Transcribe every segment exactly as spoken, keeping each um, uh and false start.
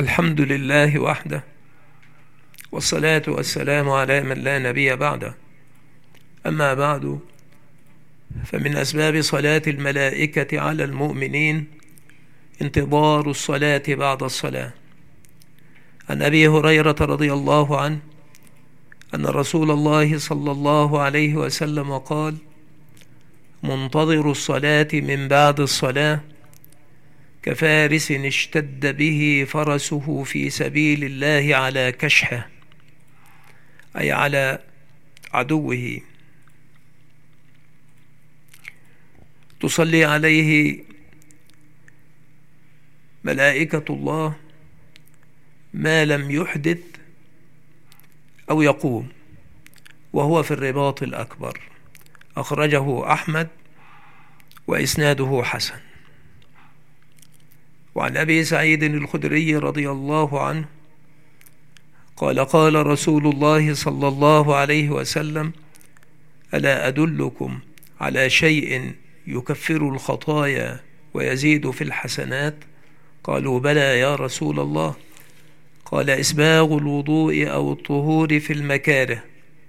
الحمد لله وحده، والصلاة والسلام على من لا نبي بعده. أما بعد، فمن أسباب صلاة الملائكة على المؤمنين انتظار الصلاة بعد الصلاة. عن أبي هريرة رضي الله عنه أن رسول الله صلى الله عليه وسلم قال: منتظر الصلاة من بعد الصلاة كفارس اشتد به فرسه في سبيل الله على كشحه، أي على عدوه، تصلي عليه ملائكة الله ما لم يحدث أو يقوم، وهو في الرباط الأكبر. أخرجه أحمد وإسناده حسن. وعن أبي سعيد الخدري رضي الله عنه قال: قال رسول الله صلى الله عليه وسلم: ألا أدلكم على شيء يكفر الخطايا ويزيد في الحسنات؟ قالوا: بلى يا رسول الله. قال: إسباغ الوضوء أو الطهور في المكاره،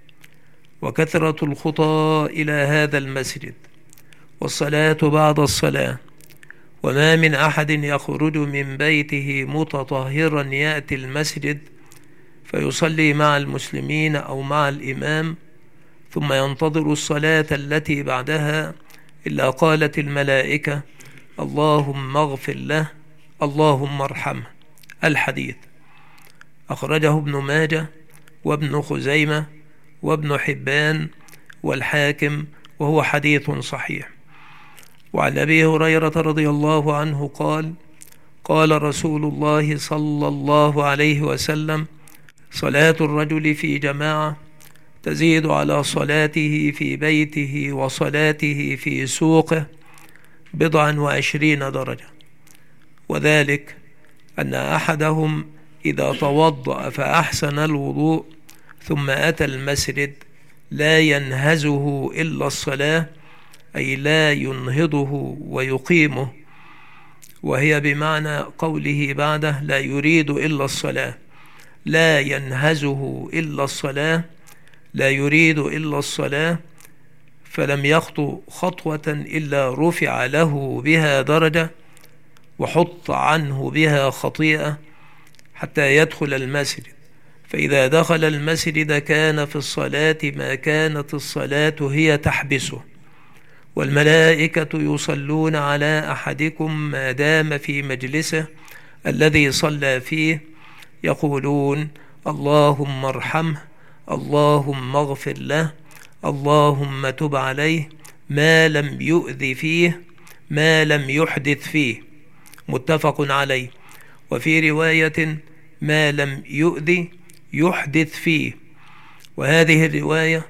وكثرة الخطى إلى هذا المسجد، والصلاة بعد الصلاة، وما من أحد يخرج من بيته متطهرا يأتي المسجد فيصلي مع المسلمين أو مع الإمام ثم ينتظر الصلاة التي بعدها إلا قالت الملائكة: اللهم اغفر له، اللهم ارحمه. الحديث أخرجه ابن ماجه وابن خزيمة وابن حبان والحاكم، وهو حديث صحيح. وعن أبي هريرة رضي الله عنه قال: قال رسول الله صلى الله عليه وسلم: صلاة الرجل في جماعة تزيد على صلاته في بيته وصلاته في سوقه بضعا وعشرين درجة، وذلك أن أحدهم إذا توضأ فأحسن الوضوء ثم أتى المسجد لا ينهزه إلا الصلاة، أي لا ينهضه ويقيمه، وهي بمعنى قوله بعده: لا يريد إلا الصلاة، لا ينهزه إلا الصلاة، لا يريد إلا الصلاة، فلم يخطو خطوة إلا رفع له بها درجة وحط عنه بها خطيئة حتى يدخل المسجد. فإذا دخل المسجد كان في الصلاة ما كانت الصلاة هي تحبسه. والملائكة يصلون على أحدكم ما دام في مجلسه الذي صلى فيه، يقولون: اللهم ارحمه، اللهم اغفر له، اللهم تب عليه، ما لم يؤذ فيه، ما لم يحدث فيه. متفق عليه. وفي رواية: ما لم يؤذي يحدث فيه. وهذه الرواية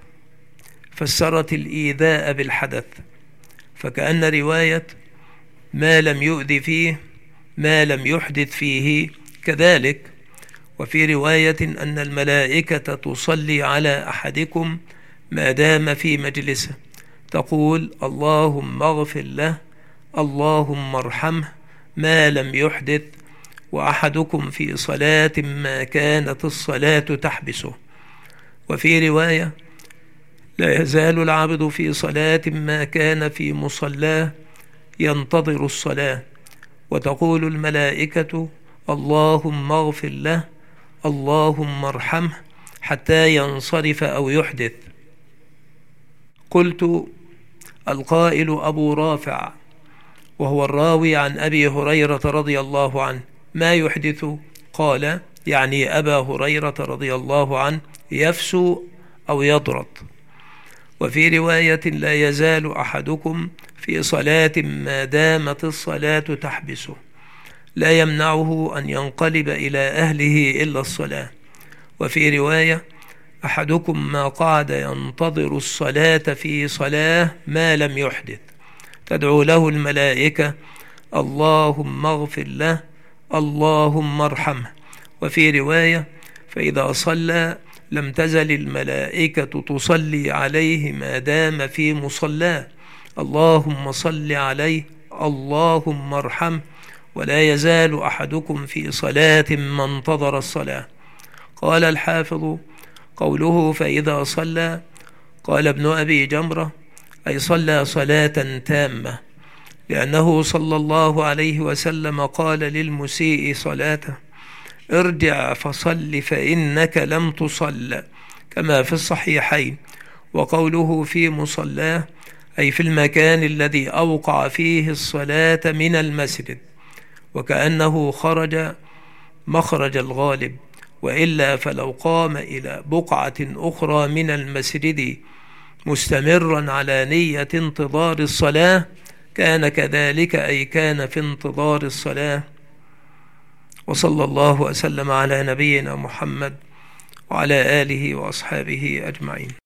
فسرت الإيذاء بالحدث، فكأن رواية ما لم يؤذي فيه ما لم يحدث فيه كذلك. وفي رواية أن الملائكة تصلي على أحدكم ما دام في مجلسه، تقول: اللهم اغفر له، اللهم ارحمه، ما لم يحدث، وأحدكم في صلاة ما كانت الصلاة تحبسه. وفي رواية: لا يزال العبد في صلاة ما كان في مصلاه ينتظر الصلاة، وتقول الملائكة: اللهم اغفر له، اللهم ارحمه، حتى ينصرف أو يحدث. قلت: القائل أبو رافع، وهو الراوي عن أبي هريرة رضي الله عنه، ما يحدث؟ قال: يعني أبا هريرة رضي الله عنه يفسو أو يضرط. وفي رواية: لا يزال أحدكم في صلاة ما دامت الصلاة تحبسه، لا يمنعه أن ينقلب إلى أهله إلا الصلاة. وفي رواية: أحدكم ما قعد ينتظر الصلاة في صلاة ما لم يحدث، تدعو له الملائكة: اللهم اغفر له، اللهم ارحمه. وفي رواية: فإذا صلى لم تزل الملائكة تصلي عليه ما دام في مصلاه، اللهم صل عليه، اللهم ارحمه، ولا يزال أحدكم في صلاة ما انتظر الصلاة. قال الحافظ: قوله فإذا صلى، قال ابن أبي جمرة: أي صلى صلاة تامة، لأنه صلى الله عليه وسلم قال للمسيء صلاته: ارجع فصل فإنك لم تصل، كما في الصحيحين. وقوله في مصلاه، أي في المكان الذي أوقع فيه الصلاة من المسجد، وكأنه خرج مخرج الغالب، وإلا فلو قام إلى بقعة أخرى من المسجد مستمرا على نية انتظار الصلاة كان كذلك، أي كان في انتظار الصلاة. وصلى الله وسلم على نبينا محمد وعلى آله وأصحابه أجمعين.